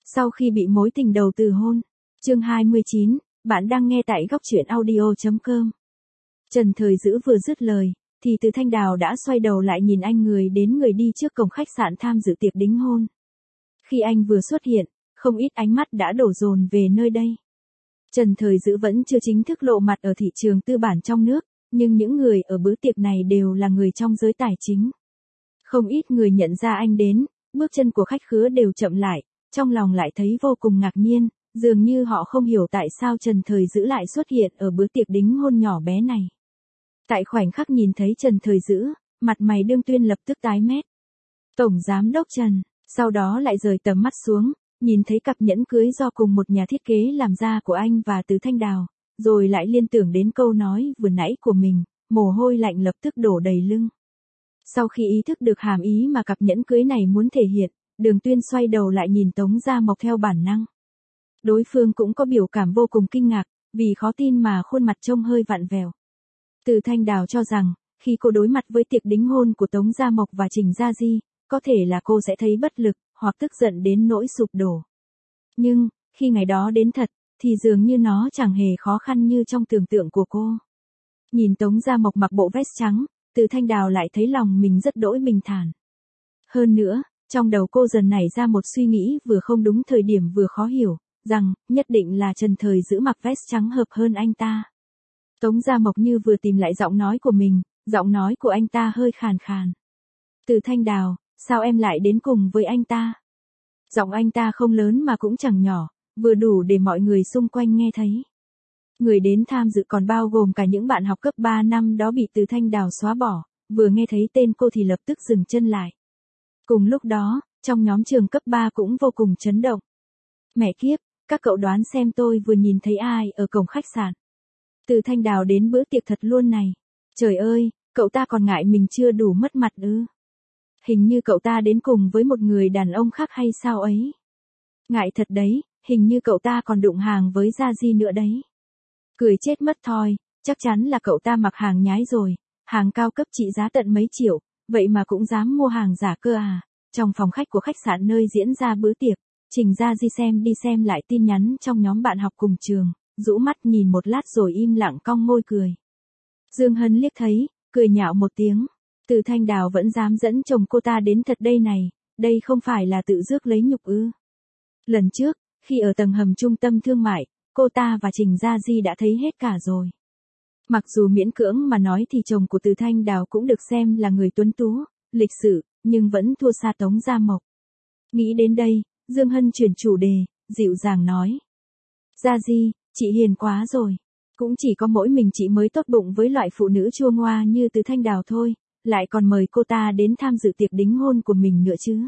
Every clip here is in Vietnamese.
Sau khi bị mối tình đầu từ hôn. Chương 29, bạn đang nghe tại góc truyện audio.com. Trần Thời Dữ vừa dứt lời, thì Từ Thanh Đào đã xoay đầu lại nhìn anh người đến người đi trước cổng khách sạn tham dự tiệc đính hôn. Khi anh vừa xuất hiện, không ít ánh mắt đã đổ dồn về nơi đây. Trần Thời Dữ vẫn chưa chính thức lộ mặt ở thị trường tư bản trong nước, nhưng những người ở bữa tiệc này đều là người trong giới tài chính. Không ít người nhận ra anh đến, bước chân của khách khứa đều chậm lại, trong lòng lại thấy vô cùng ngạc nhiên, dường như họ không hiểu tại sao Trần Thời Dữ lại xuất hiện ở bữa tiệc đính hôn nhỏ bé này. Tại khoảnh khắc nhìn thấy Trần Thời Dữ, mặt mày Đương Tuyên lập tức tái mét. Tổng giám đốc Trần, sau đó lại rời tầm mắt xuống, nhìn thấy cặp nhẫn cưới do cùng một nhà thiết kế làm ra của anh và Từ Thanh Đào, rồi lại liên tưởng đến câu nói vừa nãy của mình, mồ hôi lạnh lập tức đổ đầy lưng. Sau khi ý thức được hàm ý mà cặp nhẫn cưới này muốn thể hiện, Đường Tuyên xoay đầu lại nhìn Tống Gia Mộc theo bản năng. Đối phương cũng có biểu cảm vô cùng kinh ngạc, vì khó tin mà khuôn mặt trông hơi vặn vẹo. Từ Thanh Đào cho rằng, khi cô đối mặt với tiệc đính hôn của Tống Gia Mộc và Trình Gia Di, có thể là cô sẽ thấy bất lực, hoặc tức giận đến nỗi sụp đổ. Nhưng, khi ngày đó đến thật, thì dường như nó chẳng hề khó khăn như trong tưởng tượng của cô. Nhìn Tống Gia Mộc mặc bộ vest trắng, Từ Thanh Đào lại thấy lòng mình rất đỗi bình thản. Hơn nữa, trong đầu cô dần nảy ra một suy nghĩ vừa không đúng thời điểm vừa khó hiểu, rằng, nhất định là Trần Thời Dữ mặc vest trắng hợp hơn anh ta. Tống Gia Mộc như vừa tìm lại giọng nói của mình, giọng nói của anh ta hơi khàn khàn. Từ Thanh Đào, sao em lại đến cùng với anh ta? Giọng anh ta không lớn mà cũng chẳng nhỏ, vừa đủ để mọi người xung quanh nghe thấy. Người đến tham dự còn bao gồm cả những bạn học cấp 3 năm đó bị Từ Thanh Đào xóa bỏ, vừa nghe thấy tên cô thì lập tức dừng chân lại. Cùng lúc đó, trong nhóm trường cấp 3 cũng vô cùng chấn động. Mẹ kiếp, các cậu đoán xem tôi vừa nhìn thấy ai ở cổng khách sạn. Từ Thanh Đào đến bữa tiệc thật luôn này. Trời ơi, cậu ta còn ngại mình chưa đủ mất mặt ư? Hình như cậu ta đến cùng với một người đàn ông khác hay sao ấy? Ngại thật đấy, hình như cậu ta còn đụng hàng với Gia Di nữa đấy. Cười chết mất thôi, chắc chắn là cậu ta mặc hàng nhái rồi, hàng cao cấp trị giá tận mấy triệu, vậy mà cũng dám mua hàng giả cơ à? Trong phòng khách của khách sạn nơi diễn ra bữa tiệc, Trình Gia Di xem đi xem lại tin nhắn trong nhóm bạn học cùng trường, rũ mắt nhìn một lát rồi im lặng cong môi cười. Dương Hân liếc thấy, cười nhạo một tiếng. Từ Thanh Đào vẫn dám dẫn chồng cô ta đến thật đây này, đây không phải là tự rước lấy nhục ư? Lần trước, khi ở tầng hầm trung tâm thương mại, cô ta và Trình Gia Di đã thấy hết cả rồi. Mặc dù miễn cưỡng mà nói thì chồng của Từ Thanh Đào cũng được xem là người tuấn tú, lịch sự, nhưng vẫn thua xa Tống Gia Mộc. Nghĩ đến đây, Dương Hân chuyển chủ đề, dịu dàng nói. Gia Di, chị hiền quá rồi. Cũng chỉ có mỗi mình chị mới tốt bụng với loại phụ nữ chua ngoa như Từ Thanh Đào thôi, lại còn mời cô ta đến tham dự tiệc đính hôn của mình nữa chứ.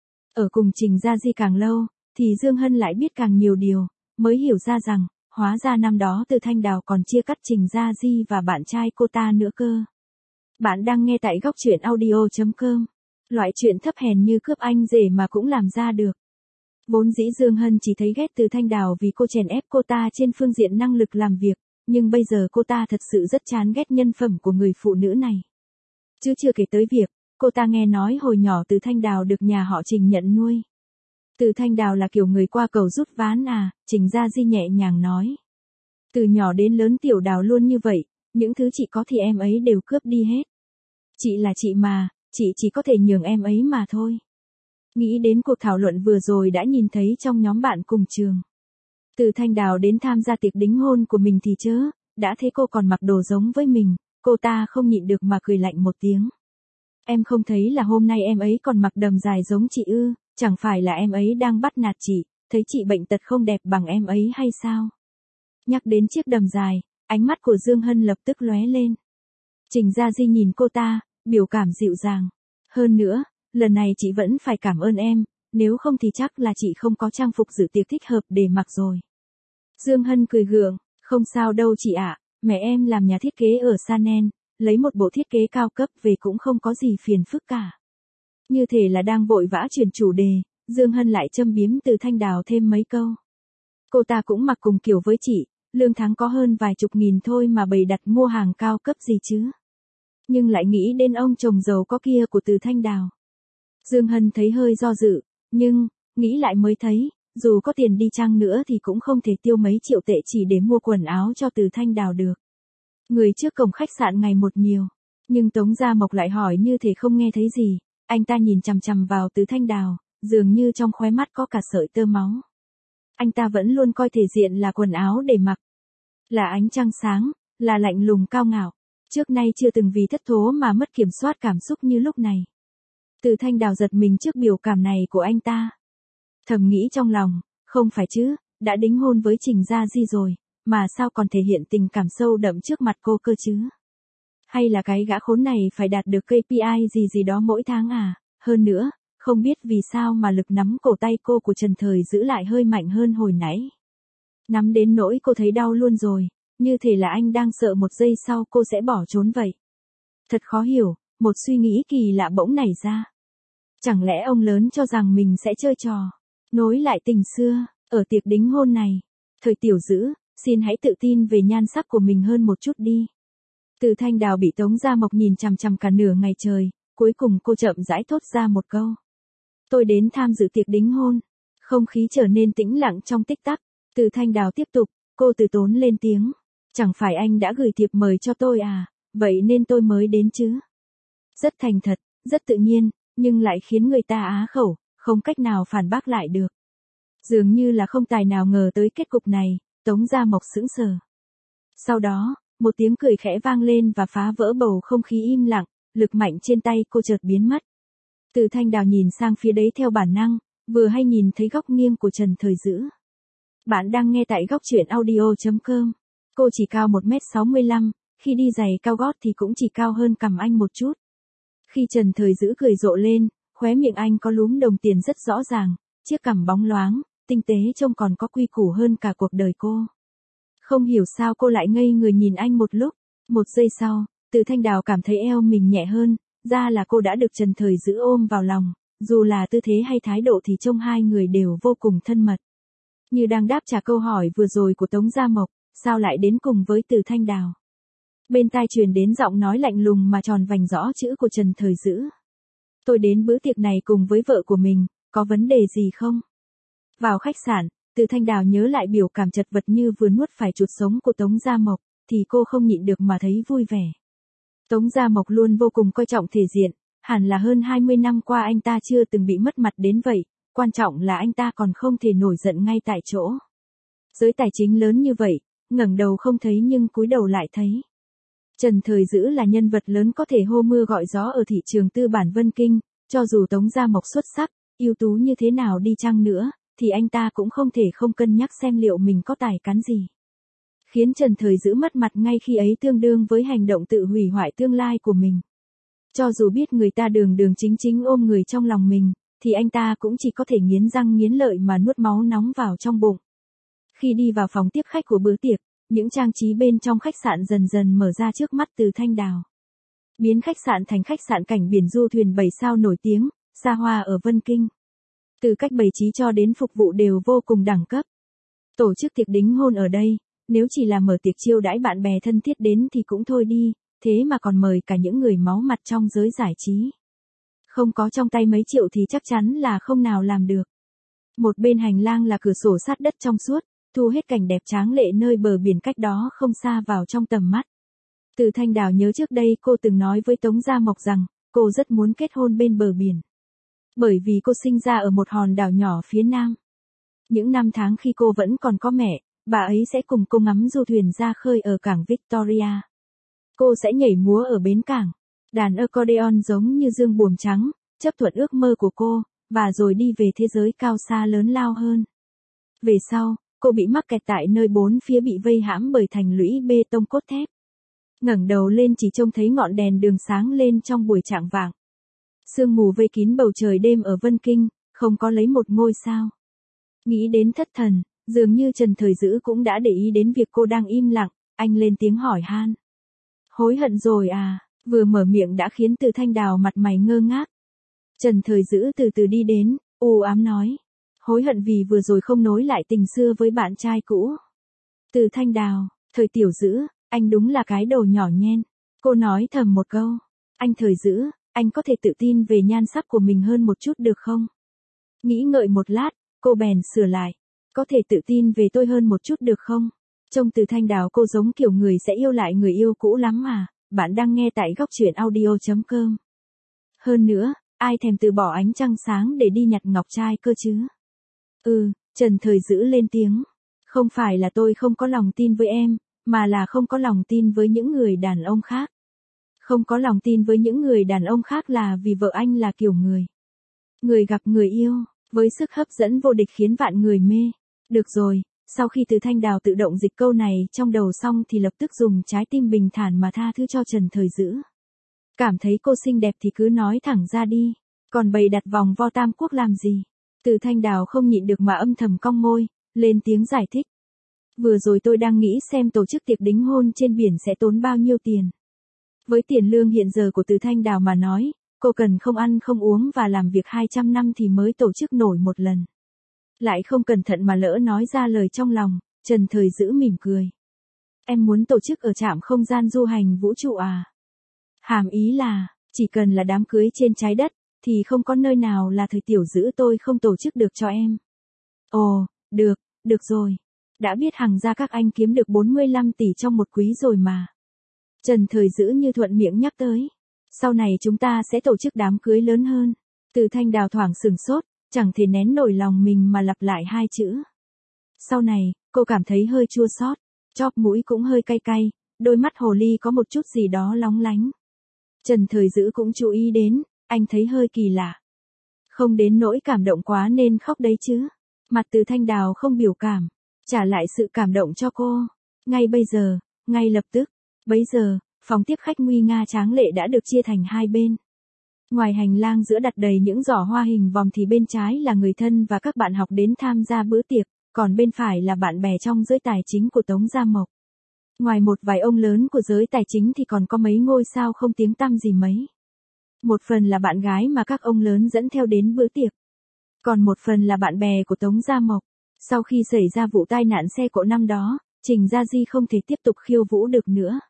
Ở cùng Trình Gia Di càng lâu, thì Dương Hân lại biết càng nhiều điều, mới hiểu ra rằng, hóa ra năm đó Từ Thanh Đào còn chia cắt Trình Gia Di và bạn trai cô ta nữa cơ. Bạn đang nghe tại góc truyện audio.com. Loại chuyện thấp hèn như cướp anh rể mà cũng làm ra được. Vốn dĩ Dương Hân chỉ thấy ghét Từ Thanh Đào vì cô chèn ép cô ta trên phương diện năng lực làm việc, nhưng bây giờ cô ta thật sự rất chán ghét nhân phẩm của người phụ nữ này. Chứ chưa kể tới việc, cô ta nghe nói hồi nhỏ Từ Thanh Đào được nhà họ Trình nhận nuôi. Từ Thanh Đào là kiểu người qua cầu rút ván à, Trình Gia Di nhẹ nhàng nói. Từ nhỏ đến lớn Tiểu Đào luôn như vậy, những thứ chị có thì em ấy đều cướp đi hết. Chị là chị mà, chị chỉ có thể nhường em ấy mà thôi. Nghĩ đến cuộc thảo luận vừa rồi đã nhìn thấy trong nhóm bạn cùng trường. Từ Thanh Đào đến tham gia tiệc đính hôn của mình thì chớ, đã thấy cô còn mặc đồ giống với mình, cô ta không nhịn được mà cười lạnh một tiếng. Em không thấy là hôm nay em ấy còn mặc đầm dài giống chị ư, chẳng phải là em ấy đang bắt nạt chị, thấy chị bệnh tật không đẹp bằng em ấy hay sao? Nhắc đến chiếc đầm dài, ánh mắt của Dương Hân lập tức lóe lên. Trình Gia Di nhìn cô ta, biểu cảm dịu dàng. Hơn nữa, lần này chị vẫn phải cảm ơn em, nếu không thì chắc là chị không có trang phục dự tiệc thích hợp để mặc rồi. Dương Hân cười gượng, không sao đâu chị ạ, mẹ em làm nhà thiết kế ở Chanel, lấy một bộ thiết kế cao cấp về cũng không có gì phiền phức cả. Như thể là đang vội vã chuyển chủ đề, Dương Hân lại châm biếm Từ Thanh Đào thêm mấy câu. Cô ta cũng mặc cùng kiểu với chị, lương tháng có hơn vài chục nghìn thôi mà bày đặt mua hàng cao cấp gì chứ. Nhưng lại nghĩ đến ông chồng giàu có kia của Từ Thanh Đào. Dương Hân thấy hơi do dự, nhưng, nghĩ lại mới thấy, Dù có tiền đi chăng nữa thì cũng không thể tiêu mấy triệu tệ chỉ để mua quần áo cho Từ Thanh Đào được. Người trước cổng khách sạn ngày một nhiều. Nhưng Tống Gia Mộc lại hỏi như thể không nghe thấy gì. Anh ta nhìn chằm chằm vào Từ Thanh Đào, dường như trong khóe mắt có cả sợi tơ máu. Anh ta vẫn luôn coi thể diện là quần áo để mặc. Là ánh trăng sáng, là lạnh lùng cao ngạo. Trước nay chưa từng vì thất thố mà mất kiểm soát cảm xúc như lúc này. Từ Thanh Đào giật mình trước biểu cảm này của anh ta. Thầm nghĩ trong lòng, không phải chứ, đã đính hôn với Trình Gia Di rồi, mà sao còn thể hiện tình cảm sâu đậm trước mặt cô cơ chứ? Hay là cái gã khốn này phải đạt được KPI gì gì đó mỗi tháng à? Hơn nữa, không biết vì sao mà lực nắm cổ tay cô của Trần Thời giữ lại hơi mạnh hơn hồi nãy. Nắm đến nỗi cô thấy đau luôn rồi, như thể là anh đang sợ một giây sau cô sẽ bỏ trốn vậy. Thật khó hiểu, một suy nghĩ kỳ lạ bỗng nảy ra. Chẳng lẽ ông lớn cho rằng mình sẽ chơi trò, nối lại tình xưa, ở tiệc đính hôn này. Thời Tiểu Dữ, xin hãy tự tin về nhan sắc của mình hơn một chút đi. Từ Thanh Đào bị Tống Gia Mộc nhìn chằm chằm cả nửa ngày trời, cuối cùng cô chậm rãi thốt ra một câu. Tôi đến tham dự tiệc đính hôn. Không khí trở nên tĩnh lặng trong tích tắc. Từ Thanh Đào tiếp tục, cô từ tốn lên tiếng. Chẳng phải anh đã gửi thiệp mời cho tôi à, vậy nên tôi mới đến chứ. Rất thành thật, rất tự nhiên, nhưng lại khiến người ta á khẩu, không cách nào phản bác lại được. Dường như là không tài nào ngờ tới kết cục này, Tống Gia Mộc sững sờ. Sau đó, một tiếng cười khẽ vang lên và phá vỡ bầu không khí im lặng, lực mạnh trên tay cô chợt biến mất. Từ Thanh Đào nhìn sang phía đấy theo bản năng, vừa hay nhìn thấy góc nghiêng của Trần Thời Dữ. Bạn đang nghe tại góc truyện audio.com. Cô chỉ cao 1m65, khi đi giày cao gót thì cũng chỉ cao hơn cằm anh một chút. Khi Trần Thời Dữ cười rộ lên, khóe miệng anh có lúm đồng tiền rất rõ ràng, chiếc cằm bóng loáng, tinh tế trông còn có quy củ hơn cả cuộc đời cô. Không hiểu sao cô lại ngây người nhìn anh một lúc, một giây sau, Từ Thanh Đào cảm thấy eo mình nhẹ hơn, ra là cô đã được Trần Thời Dữ ôm vào lòng, dù là tư thế hay thái độ thì trông hai người đều vô cùng thân mật. Như đang đáp trả câu hỏi vừa rồi của Tống Gia Mộc, sao lại đến cùng với Từ Thanh Đào? Bên tai truyền đến giọng nói lạnh lùng mà tròn vành rõ chữ của Trần Thời Dữ. Tôi đến bữa tiệc này cùng với vợ của mình, có vấn đề gì không? Vào khách sạn, Từ Thanh Đào nhớ lại biểu cảm chật vật như vừa nuốt phải chuột sống của Tống Gia Mộc, thì cô không nhịn được mà thấy vui vẻ. Tống Gia Mộc luôn vô cùng coi trọng thể diện, hẳn là hơn 20 năm qua anh ta chưa từng bị mất mặt đến vậy, quan trọng là anh ta còn không thể nổi giận ngay tại chỗ. Giới tài chính lớn như vậy, ngẩng đầu không thấy nhưng cúi đầu lại thấy. Trần Thời Dữ là nhân vật lớn có thể hô mưa gọi gió ở thị trường tư bản Vân Kinh, cho dù Tống Gia Mộc xuất sắc, ưu tú như thế nào đi chăng nữa, thì anh ta cũng không thể không cân nhắc xem liệu mình có tài cán gì. Khiến Trần Thời Dữ mất mặt ngay khi ấy tương đương với hành động tự hủy hoại tương lai của mình. Cho dù biết người ta đường đường chính chính ôm người trong lòng mình, thì anh ta cũng chỉ có thể nghiến răng nghiến lợi mà nuốt máu nóng vào trong bụng. Khi đi vào phòng tiếp khách của bữa tiệc, những trang trí bên trong khách sạn dần dần mở ra trước mắt Từ Thanh Đào. Biến khách sạn thành khách sạn cảnh biển du thuyền 7 sao nổi tiếng, xa hoa ở Vân Kinh. Từ cách bày trí cho đến phục vụ đều vô cùng đẳng cấp. Tổ chức tiệc đính hôn ở đây, nếu chỉ là mở tiệc chiêu đãi bạn bè thân thiết đến thì cũng thôi đi, thế mà còn mời cả những người máu mặt trong giới giải trí. Không có trong tay mấy triệu thì chắc chắn là không nào làm được. Một bên hành lang là cửa sổ sát đất trong suốt, thu hết cảnh đẹp tráng lệ nơi bờ biển cách đó không xa vào trong tầm mắt. Từ Thanh Đào nhớ trước đây cô từng nói với Tống Gia Mộc rằng, cô rất muốn kết hôn bên bờ biển. Bởi vì cô sinh ra ở một hòn đảo nhỏ phía nam. Những năm tháng khi cô vẫn còn có mẹ, bà ấy sẽ cùng cô ngắm du thuyền ra khơi ở cảng Victoria. Cô sẽ nhảy múa ở bến cảng, đàn accordion giống như dương buồm trắng, chấp thuận ước mơ của cô, và rồi đi về thế giới cao xa lớn lao hơn. Về sau, cô bị mắc kẹt tại nơi bốn phía bị vây hãm bởi thành lũy bê tông cốt thép. Ngẩng đầu lên chỉ trông thấy ngọn đèn đường sáng lên trong buổi chạng vạng. Sương mù vây kín bầu trời đêm ở Vân Kinh, không có lấy một ngôi sao. Nghĩ đến thất thần, dường như Trần Thời Dữ cũng đã để ý đến việc cô đang im lặng, anh lên tiếng hỏi han. Hối hận rồi à, vừa mở miệng đã khiến Từ Thanh Đào mặt mày ngơ ngác. Trần Thời Dữ từ từ đi đến, u ám nói. Hối hận vì vừa rồi không nối lại tình xưa với bạn trai cũ. Từ Thanh Đào, Thời Tiểu Dữ, anh đúng là cái đồ nhỏ nhen. Cô nói thầm một câu. Anh Thời Dữ, anh có thể tự tin về nhan sắc của mình hơn một chút được không? Nghĩ ngợi một lát, cô bèn sửa lại. Có thể tự tin về tôi hơn một chút được không? Trông Từ Thanh Đào cô giống kiểu người sẽ yêu lại người yêu cũ lắm à. Bạn đang nghe tại góc truyện audio.com. Hơn nữa, ai thèm từ bỏ ánh trăng sáng để đi nhặt ngọc trai cơ chứ? Trần Thời Dữ lên tiếng. Không phải là tôi không có lòng tin với em, mà là không có lòng tin với những người đàn ông khác. Không có lòng tin với những người đàn ông khác là vì vợ anh là kiểu người gặp người yêu, với sức hấp dẫn vô địch khiến vạn người mê. Được rồi, sau khi Từ Thanh Đào tự động dịch câu này trong đầu xong thì lập tức dùng trái tim bình thản mà tha thứ cho Trần Thời Dữ. Cảm thấy cô xinh đẹp thì cứ nói thẳng ra đi, còn bày đặt vòng vo tam quốc làm gì? Từ Thanh Đào không nhịn được mà âm thầm cong môi, lên tiếng giải thích. Vừa rồi tôi đang nghĩ xem tổ chức tiệc đính hôn trên biển sẽ tốn bao nhiêu tiền. Với tiền lương hiện giờ của Từ Thanh Đào mà nói, cô cần không ăn không uống và làm việc 200 năm thì mới tổ chức nổi một lần. Lại không cẩn thận mà lỡ nói ra lời trong lòng, Trần Thời Dữ mỉm cười. Em muốn tổ chức ở trạm không gian du hành vũ trụ à? Hàm ý là, chỉ cần là đám cưới trên trái đất, thì không có nơi nào là Thời Tiểu Dữ tôi không tổ chức được cho em. Ồ, được rồi. Đã biết Hằng gia các anh kiếm được 45 tỷ trong một quý rồi mà. Trần Thời Dữ như thuận miệng nhắc tới. Sau này chúng ta sẽ tổ chức đám cưới lớn hơn. Từ Thanh Đào thoảng sửng sốt, chẳng thể nén nổi lòng mình mà lặp lại hai chữ. Sau này, cô cảm thấy hơi chua xót, chóp mũi cũng hơi cay cay, đôi mắt hồ ly có một chút gì đó lóng lánh. Trần Thời Dữ cũng chú ý đến, anh thấy hơi kỳ lạ. Không đến nỗi cảm động quá nên khóc đấy chứ. Mặt Từ Thanh Đào không biểu cảm, trả lại sự cảm động cho cô. Ngay bây giờ, ngay lập tức. Bấy giờ, phòng tiếp khách nguy nga tráng lệ đã được chia thành hai bên. Ngoài hành lang giữa đặt đầy những giỏ hoa hình vòm thì bên trái là người thân và các bạn học đến tham gia bữa tiệc, còn bên phải là bạn bè trong giới tài chính của Tống Gia Mộc. Ngoài một vài ông lớn của giới tài chính thì còn có mấy ngôi sao không tiếng tăm gì mấy. Một phần là bạn gái mà các ông lớn dẫn theo đến bữa tiệc. Còn một phần là bạn bè của Tống Gia Mộc. Sau khi xảy ra vụ tai nạn xe cộ năm đó, Trình Gia Di không thể tiếp tục khiêu vũ được nữa.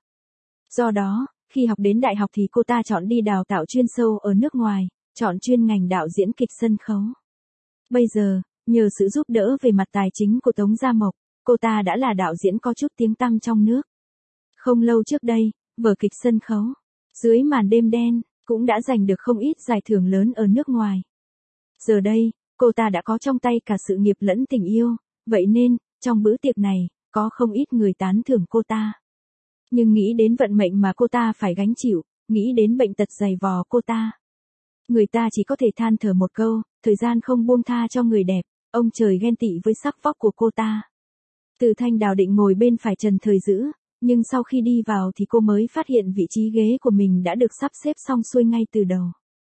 Do đó, khi học đến đại học thì cô ta chọn đi đào tạo chuyên sâu ở nước ngoài, chọn chuyên ngành đạo diễn kịch sân khấu. Bây giờ, nhờ sự giúp đỡ về mặt tài chính của Tống Gia Mộc, cô ta đã là đạo diễn có chút tiếng tăm trong nước. Không lâu trước đây, vở kịch sân khấu, Dưới màn đêm đen, cũng đã giành được không ít giải thưởng lớn ở nước ngoài. Giờ đây, cô ta đã có trong tay cả sự nghiệp lẫn tình yêu, vậy nên, trong bữa tiệc này, có không ít người tán thưởng cô ta. Nhưng nghĩ đến vận mệnh mà cô ta phải gánh chịu, nghĩ đến bệnh tật dày vò cô ta, người ta chỉ có thể than thở một câu, thời gian không buông tha cho người đẹp, ông trời ghen tị với sắc vóc của cô ta. Từ Thanh Đào định ngồi bên phải Trần Thời Dữ, nhưng sau khi đi vào thì cô mới phát hiện vị trí ghế của mình đã được sắp xếp xong xuôi ngay từ đầu.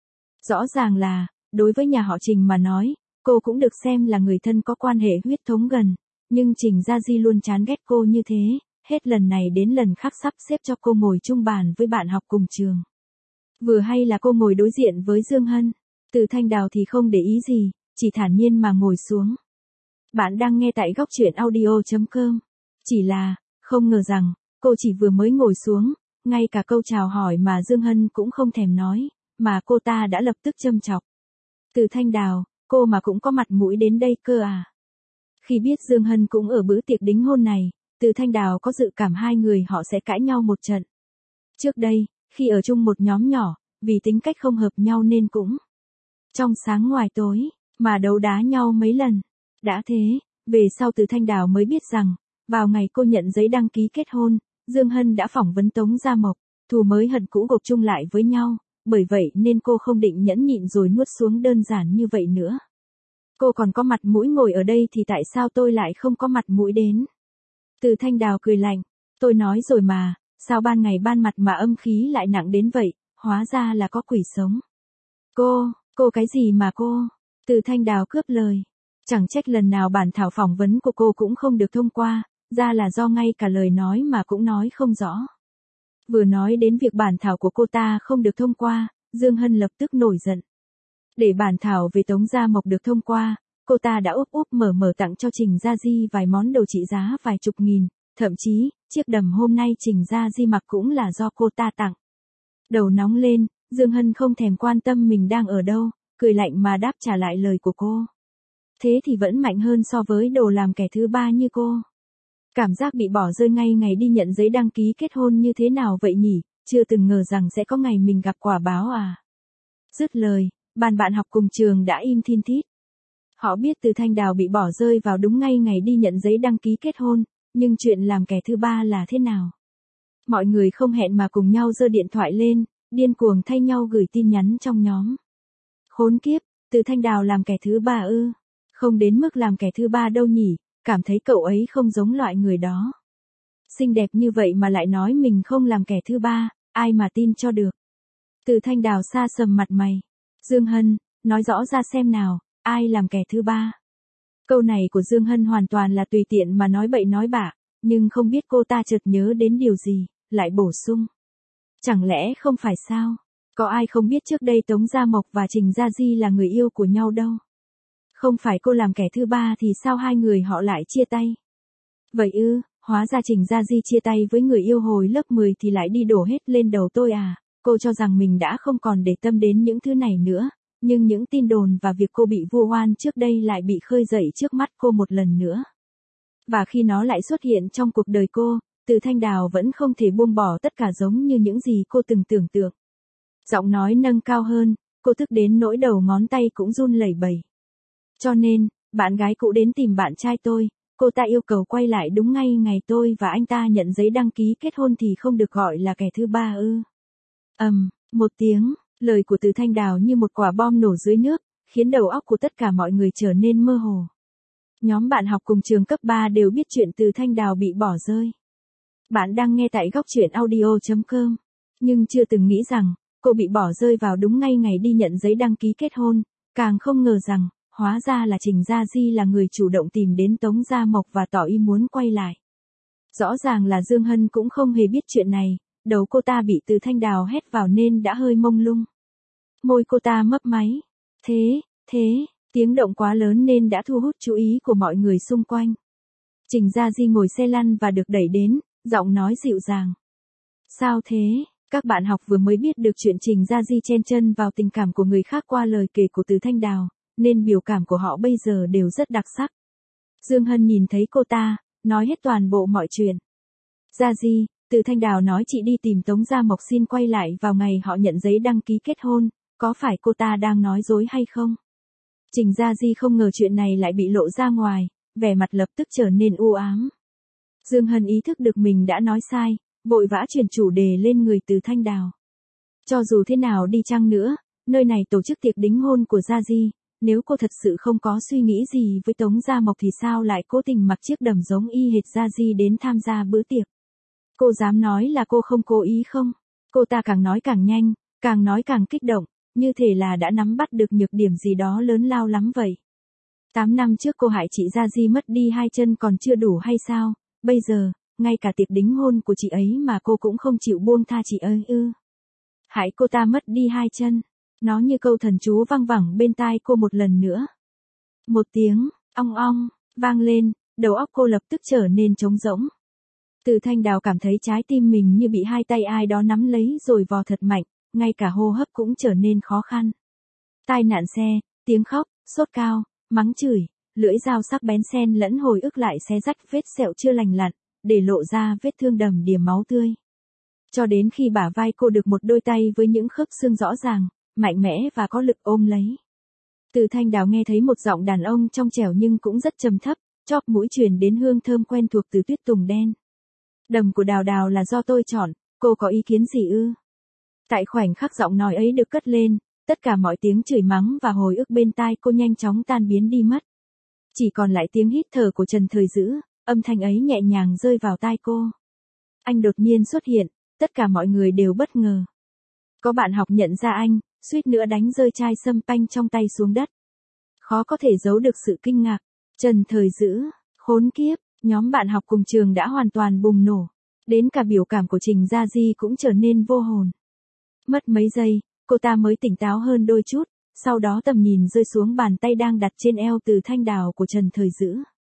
Rõ ràng là, đối với nhà họ Trình mà nói, cô cũng được xem là người thân có quan hệ huyết thống gần, nhưng Trình Gia Di luôn chán ghét cô như thế, hết lần này đến lần khác sắp xếp cho cô ngồi chung bàn với bạn học cùng trường. Vừa hay là cô ngồi đối diện với Dương Hân, Từ Thanh Đào thì không để ý gì, chỉ thản nhiên mà ngồi xuống. Bạn đang nghe tại góc truyện audio.com. Chỉ là, không ngờ rằng, cô chỉ vừa mới ngồi xuống, ngay cả câu chào hỏi mà Dương Hân cũng không thèm nói, mà cô ta đã lập tức châm chọc. Từ Thanh Đào, cô mà cũng có mặt mũi đến đây cơ à? Khi biết Dương Hân cũng ở bữa tiệc đính hôn này, Từ Thanh Đào có dự cảm hai người họ sẽ cãi nhau một trận. Trước đây, khi ở chung một nhóm nhỏ, vì tính cách không hợp nhau nên cũng trong sáng ngoài tối, mà đấu đá nhau mấy lần. Đã thế, về sau Từ Thanh Đào mới biết rằng, vào ngày cô nhận giấy đăng ký kết hôn, Dương Hân đã phỏng vấn Tống Gia Mộc, thù mới hận cũ gộp chung lại với nhau, bởi vậy nên cô không định nhẫn nhịn rồi nuốt xuống đơn giản như vậy nữa. Cô còn có mặt mũi ngồi ở đây thì tại sao tôi lại không có mặt mũi đến? Từ Thanh Đào cười lạnh, tôi nói rồi mà, sao ban ngày ban mặt mà âm khí lại nặng đến vậy, hóa ra là có quỷ sống. Cô cái gì mà cô? Từ Thanh Đào cướp lời. Chẳng trách lần nào bản thảo phỏng vấn của cô cũng không được thông qua, ra là do ngay cả lời nói mà cũng nói không rõ. Vừa nói đến việc bản thảo của cô ta không được thông qua, Dương Hân lập tức nổi giận. Để bản thảo về Tống Gia Mộc được thông qua, cô ta đã úp mở tặng cho Trình Gia Di vài món đồ trị giá vài chục nghìn, thậm chí, chiếc đầm hôm nay Trình Gia Di mặc cũng là do cô ta tặng. Đầu nóng lên, Dương Hân không thèm quan tâm mình đang ở đâu, cười lạnh mà đáp trả lại lời của cô. thế thì vẫn mạnh hơn so với đồ làm kẻ thứ ba như cô. Cảm giác bị bỏ rơi ngay ngày đi nhận giấy đăng ký kết hôn như thế nào vậy nhỉ, chưa từng ngờ rằng sẽ có ngày mình gặp quả báo à. Dứt lời, bàn bạn học cùng trường đã im thin thít. Họ biết Từ Thanh Đào bị bỏ rơi vào đúng ngay ngày đi nhận giấy đăng ký kết hôn, nhưng chuyện làm kẻ thứ ba là thế nào? Mọi người không hẹn mà cùng nhau giơ điện thoại lên, điên cuồng thay nhau gửi tin nhắn trong nhóm. Khốn kiếp, Từ Thanh Đào làm kẻ thứ ba ư? Không đến mức làm kẻ thứ ba đâu nhỉ, cảm thấy cậu ấy không giống loại người đó. Xinh đẹp như vậy mà lại nói mình không làm kẻ thứ ba, ai mà tin cho được. Từ Thanh Đào xa sầm mặt mày. Dương Hân, nói rõ ra xem nào, ai làm kẻ thứ ba? Câu này của Dương Hân hoàn toàn là tùy tiện mà nói bậy nói bạ, nhưng không biết cô ta chợt nhớ đến điều gì, lại bổ sung. Chẳng lẽ không phải sao? Có ai không biết trước đây Tống Gia Mộc và Trình Gia Di là người yêu của nhau đâu. Không phải cô làm kẻ thứ ba thì sao hai người họ lại chia tay? Vậy ư, hóa ra Trình Gia Di chia tay với người yêu hồi lớp 10 thì lại đi đổ hết lên đầu tôi à? Cô cho rằng mình đã không còn để tâm đến những thứ này nữa, nhưng những tin đồn và việc cô bị vu oan trước đây lại bị khơi dậy trước mắt cô một lần nữa. Và khi nó lại xuất hiện trong cuộc đời cô, Từ Thanh Đào vẫn không thể buông bỏ tất cả giống như những gì cô từng tưởng tượng. Giọng nói nâng cao hơn, cô tức đến nỗi đầu ngón tay cũng run lẩy bẩy. Cho nên, bạn gái cũ đến tìm bạn trai tôi, cô ta yêu cầu quay lại đúng ngay ngày tôi và anh ta nhận giấy đăng ký kết hôn thì không được gọi là kẻ thứ ba ư? Một tiếng, lời của Từ Thanh Đào như một quả bom nổ dưới nước, khiến đầu óc của tất cả mọi người trở nên mơ hồ. Nhóm bạn học cùng trường cấp 3 đều biết chuyện Từ Thanh Đào bị bỏ rơi. Bạn đang nghe tại góc truyện audio.com, nhưng chưa từng nghĩ rằng, cô bị bỏ rơi vào đúng ngay ngày đi nhận giấy đăng ký kết hôn, càng không ngờ rằng, hóa ra là Trình Gia Di là người chủ động tìm đến Tống Gia Mộc và tỏ ý muốn quay lại. Rõ ràng là Dương Hân cũng không hề biết chuyện này, đầu cô ta bị Từ Thanh Đào hét vào nên đã hơi mông lung. Môi cô ta mấp máy. Thế, tiếng động quá lớn nên đã thu hút chú ý của mọi người xung quanh. Trình Gia Di ngồi xe lăn và được đẩy đến, giọng nói dịu dàng. Sao thế? Các bạn học vừa mới biết được chuyện Trình Gia Di chen chân vào tình cảm của người khác qua lời kể của Từ Thanh Đào, nên biểu cảm của họ bây giờ đều rất đặc sắc. Dương Hân nhìn thấy cô ta, nói hết toàn bộ mọi chuyện. Gia Di, Từ Thanh Đào nói chị đi tìm Tống Gia Mộc xin quay lại vào ngày họ nhận giấy đăng ký kết hôn, có phải cô ta đang nói dối hay không? Trình Gia Di không ngờ chuyện này lại bị lộ ra ngoài, vẻ mặt lập tức trở nên u ám. Dương Hân ý thức được mình đã nói sai, vội vã chuyển chủ đề lên người Từ Thanh Đào. Cho dù thế nào đi chăng nữa, nơi này tổ chức tiệc đính hôn của Gia Di, nếu cô thật sự không có suy nghĩ gì với Tống Gia Mộc thì sao lại cố tình mặc chiếc đầm giống y hệt Gia Di đến tham gia bữa tiệc? Cô dám nói là cô không cố ý không? Cô ta càng nói càng nhanh, càng nói càng kích động, như thể là đã nắm bắt được nhược điểm gì đó lớn lao lắm vậy. 8 năm trước cô hại chị Gia Di mất đi 2 chân còn chưa đủ hay sao? Bây giờ, ngay cả tiệc đính hôn của chị ấy mà cô cũng không chịu buông tha chị ấy ư? Hại cô ta mất đi 2 chân. Nó như câu thần chú vang vẳng bên tai cô một lần nữa. Một tiếng, ong ong, vang lên, đầu óc cô lập tức trở nên trống rỗng. Từ Thanh Đào cảm thấy trái tim mình như bị hai tay ai đó nắm lấy rồi vò thật mạnh, ngay cả hô hấp cũng trở nên khó khăn. Tai nạn xe, tiếng khóc, sốt cao, mắng chửi, lưỡi dao sắc bén xen lẫn hồi ức lại xé rách vết sẹo chưa lành lặn, để lộ ra vết thương đầm đìa máu tươi. Cho đến khi bả vai cô được một đôi tay với những khớp xương rõ ràng, mạnh mẽ và có lực ôm lấy. Từ Thanh Đào nghe thấy một giọng đàn ông trong trẻo nhưng cũng rất trầm thấp, chóp mũi truyền đến hương thơm quen thuộc từ tuyết tùng đen. Đầm của Đào Đào là do tôi chọn, cô có ý kiến gì ư? Tại khoảnh khắc giọng nói ấy được cất lên, tất cả mọi tiếng chửi mắng và hồi ức bên tai cô nhanh chóng tan biến đi mất. Chỉ còn lại tiếng hít thở của Trần Thời Dữ, âm thanh ấy nhẹ nhàng rơi vào tai cô. Anh đột nhiên xuất hiện, tất cả mọi người đều bất ngờ. Có bạn học nhận ra anh, suýt nữa đánh rơi chai sâm panh trong tay xuống đất. Khó có thể giấu được sự kinh ngạc. Trần Thời Dữ, khốn kiếp, nhóm bạn học cùng trường đã hoàn toàn bùng nổ. Đến cả biểu cảm của Trình Gia Di cũng trở nên vô hồn. Mất mấy giây, cô ta mới tỉnh táo hơn đôi chút, sau đó tầm nhìn rơi xuống bàn tay đang đặt trên eo Từ Thanh Đào của Trần Thời Dữ.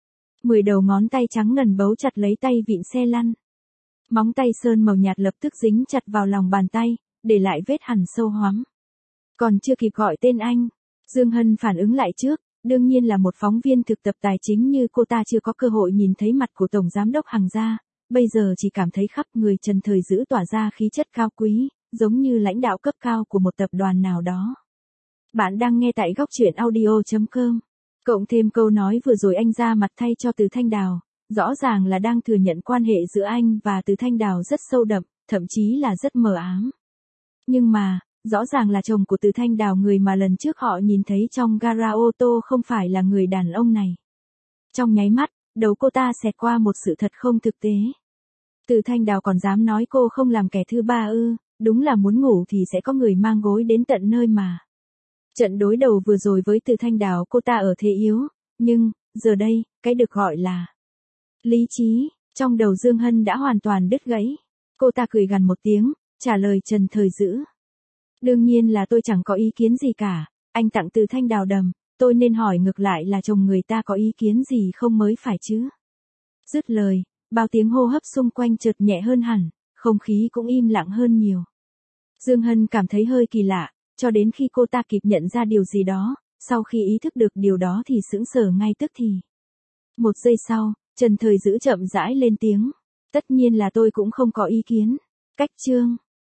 10 đầu ngón tay trắng ngần bấu chặt lấy tay vịn xe lăn. Móng tay sơn màu nhạt lập tức dính chặt vào lòng bàn tay, để lại vết hằn sâu hoắm. Còn chưa kịp gọi tên anh, Dương Hân phản ứng lại trước, Đương nhiên là một phóng viên thực tập tài chính như cô ta chưa có cơ hội nhìn thấy mặt của Tổng Giám đốc Hằng gia, bây giờ chỉ cảm thấy khắp người Trần Thời Dữ tỏa ra khí chất cao quý, giống như lãnh đạo cấp cao của một tập đoàn nào đó. Bạn đang nghe tại góc truyện audio.com. Cộng thêm câu nói vừa rồi anh ra mặt thay cho Từ Thanh Đào, rõ ràng là đang thừa nhận quan hệ giữa anh và Từ Thanh Đào rất sâu đậm, thậm chí là rất mờ ám. Nhưng mà, rõ ràng là chồng của Từ Thanh Đào, người mà lần trước họ nhìn thấy trong gara ô tô, không phải là người đàn ông này. Trong nháy mắt, đầu cô ta xẹt qua một sự thật không thực tế. Từ Thanh Đào còn dám nói cô không làm kẻ thứ ba ư? Đúng là muốn ngủ thì sẽ có người mang gối đến tận nơi mà. Trận đối đầu vừa rồi với Từ Thanh Đào cô ta ở thế yếu, nhưng, giờ đây, cái được gọi là lý trí, trong đầu Dương Hân đã hoàn toàn đứt gãy. Cô ta cười gằn một tiếng, trả lời Trần Thời Dữ. Đương nhiên là tôi chẳng có ý kiến gì cả, anh tặng Từ Thanh Đào đầm, tôi nên hỏi ngược lại là chồng người ta có ý kiến gì không mới phải chứ. Dứt lời, bao tiếng hô hấp xung quanh chợt nhẹ hơn hẳn, không khí cũng im lặng hơn nhiều. Dương Hân cảm thấy hơi kỳ lạ, cho đến khi cô ta kịp nhận ra điều gì đó, sau khi ý thức được điều đó thì sững sờ ngay tức thì. Một giây sau, Trần Thời Dữ chậm rãi lên tiếng. Tất nhiên là tôi cũng không có ý kiến. Cách chương.